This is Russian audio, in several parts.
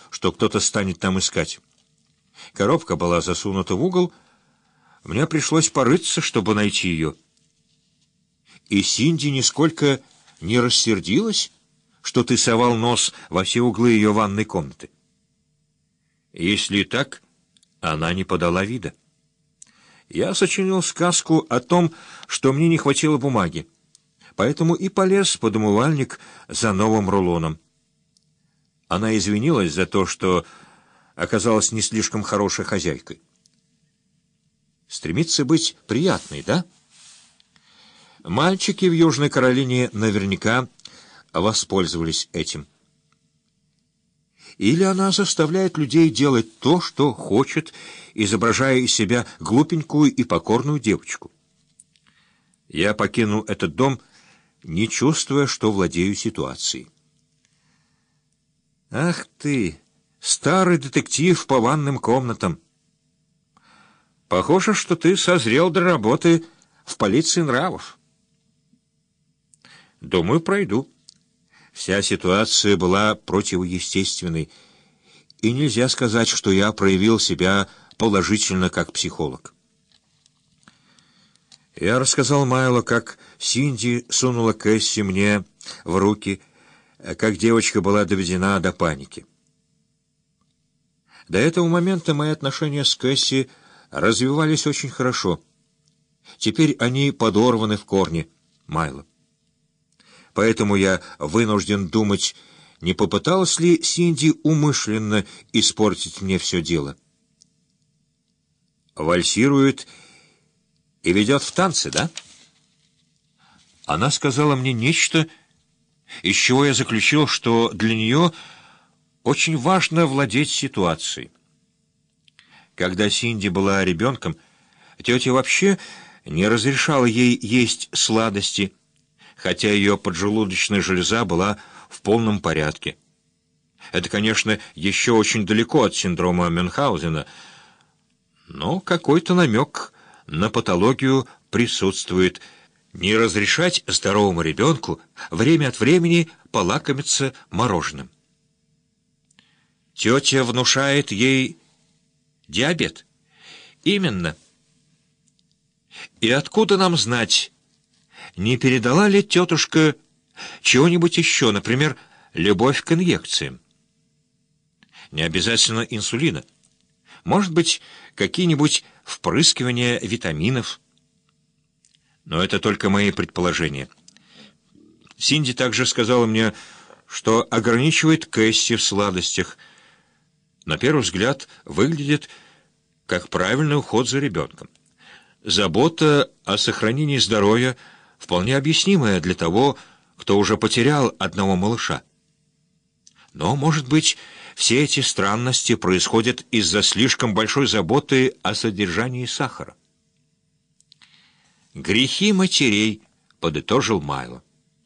что кто-то станет там искать. Коробка была засунута в угол, мне пришлось порыться, чтобы найти ее. И Синди нисколько не рассердилась, что ты совал нос во все углы ее ванной комнаты. Если и так, она не подала вида. Я сочинил сказку о том, что мне не хватило бумаги, поэтому и полез под умывальник за новым рулоном. Она извинилась за то, что оказалась не слишком хорошей хозяйкой. Стремится быть приятной, да? Мальчики в Южной Каролине наверняка воспользовались этим. Или она заставляет людей делать то, что хочет, изображая из себя глупенькую и покорную девочку. Я покинул этот дом, не чувствуя, что владею ситуацией. Ах ты, старый детектив по ванным комнатам! Похоже, что ты созрел до работы в полиции нравов. Думаю, пройду. Вся ситуация была противоестественной, и нельзя сказать, что я проявил себя положительно как психолог. Я рассказал Майло, как Синди сунула Кэсси мне в руки, как девочка была доведена до паники. До этого момента мои отношения с Кэсси развивались очень хорошо. Теперь они подорваны в корне, Майло. Поэтому я вынужден думать, не попыталась ли Синди умышленно испортить мне все дело. Вальсирует и ведет в танцы, да? Она сказала мне нечто, из чего я заключил, что для нее очень важно владеть ситуацией. Когда Синди была ребенком, тетя вообще не разрешала ей есть сладости, хотя ее поджелудочная железа была в полном порядке. Это, конечно, еще очень далеко от синдрома Мюнхгаузена, но какой-то намек на патологию присутствует. Не разрешать здоровому ребенку время от времени полакомиться мороженым. Тетя внушает ей диабет. Именно. И откуда нам знать, не передала ли тетушка чего-нибудь еще, например, любовь к инъекциям? Не обязательно инсулина. Может быть, какие-нибудь впрыскивания витаминов. Но это только мои предположения. Синди также сказала мне, что ограничивает Кэсси в сладостях. На первый взгляд выглядит как правильный уход за ребенком. Забота о сохранении здоровья вполне объяснимая для того, кто уже потерял одного малыша. Но, может быть, все эти странности происходят из-за слишком большой заботы о содержании сахара. «Грехи матерей», — подытожил Майло.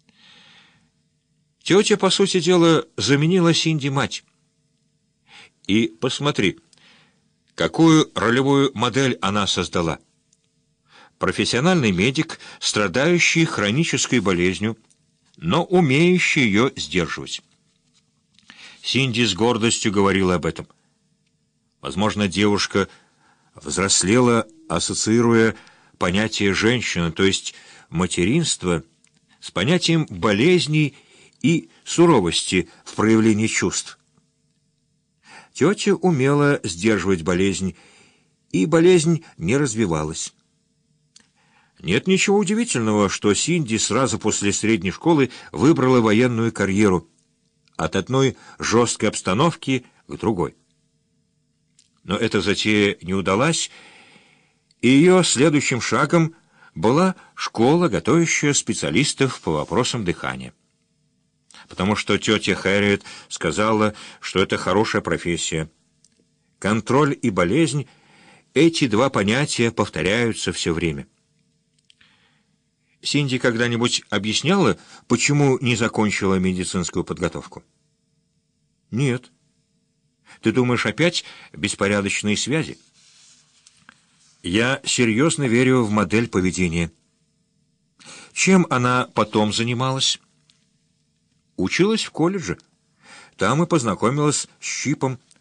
Тетя, по сути дела, заменила Синди мать. И посмотри, какую ролевую модель она создала. Профессиональный медик, страдающий хронической болезнью, но умеющий ее сдерживать. Синди с гордостью говорила об этом. Возможно, девушка взрослела, ассоциируя понятие женщины, то есть материнство, с понятием болезней и суровости в проявлении чувств. Тетя умела сдерживать болезнь, и болезнь не развивалась. Нет ничего удивительного, что Синди сразу после средней школы выбрала военную карьеру от одной жесткой обстановки к другой. Но эта затея не удалась, и ее следующим шагом была школа, готовящая специалистов по вопросам дыхания. Потому что тетя Хэрриет сказала, что это хорошая профессия. Контроль и болезнь — эти два понятия повторяются все время. Синди когда-нибудь объясняла, почему не закончила медицинскую подготовку? Нет. Ты думаешь, опять беспорядочные связи? Я серьезно верю в модель поведения. Чем она потом занималась? Училась в колледже. Там и познакомилась с Чипом.